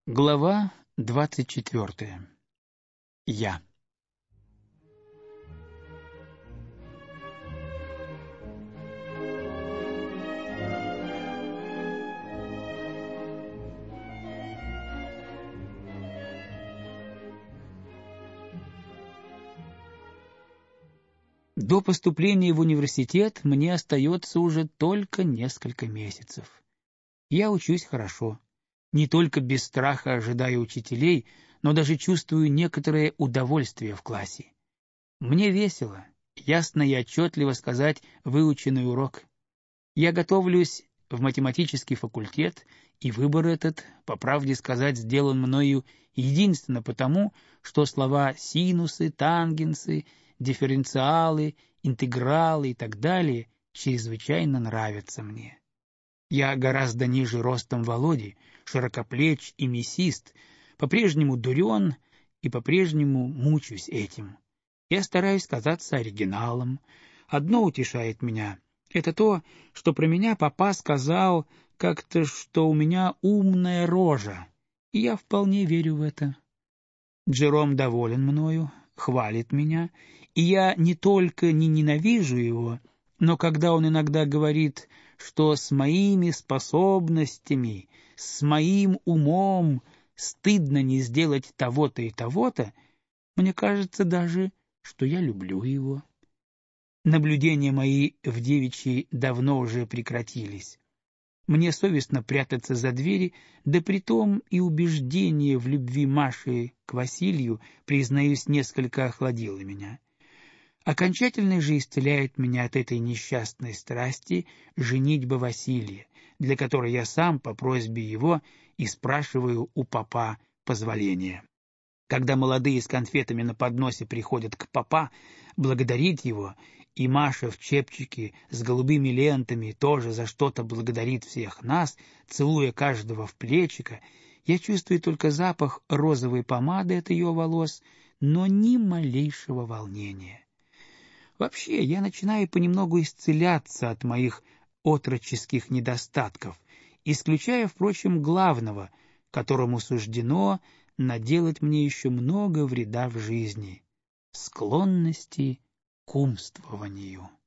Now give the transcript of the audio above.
Глава 24. Я. До поступления в университет мне остается уже только несколько месяцев. Я учусь хорошо. Не только без страха ожидаю учителей, но даже чувствую некоторое удовольствие в классе. Мне весело, ясно и отчетливо сказать выученный урок. Я готовлюсь в математический факультет, и выбор этот, по правде сказать, сделан мною единственно потому, что слова синусы, тангенсы, дифференциалы, интегралы и так далее чрезвычайно нравятся мне. Я гораздо ниже ростом Володи, широкоплеч и мясист, по-прежнему дурен и по-прежнему мучусь этим. Я стараюсь казаться оригиналом. Одно утешает меня — это то, что про меня папа сказал как-то, что у меня умная рожа, и я вполне верю в это. Джером доволен мною, хвалит меня, и я не только не ненавижу его, но когда он иногда говорит, что с моими способностями, с моим умом стыдно не сделать того-то и того-то, мне кажется даже, что я люблю его. Наблюдения мои в девичьей давно уже прекратились. Мне совестно прятаться за двери, да притом и убеждение в любви Маши к Василию, признаюсь, несколько охладило меня. Окончательно же исцеляет меня от этой несчастной страсти женитьба Василия, для которой я сам по просьбе его и спрашиваю у папа позволения. Когда молодые с конфетами на подносе приходят к папа благодарить его, и Маша в чепчике с голубыми лентами тоже за что-то благодарит всех нас, целуя каждого в плечико, я чувствую только запах розовой помады от ее волос, но ни малейшего волнения. Вообще, я начинаю понемногу исцеляться от моих отроческих недостатков, исключая, впрочем, главного, которому суждено наделать мне еще много вреда в жизни — склонности к умствованию.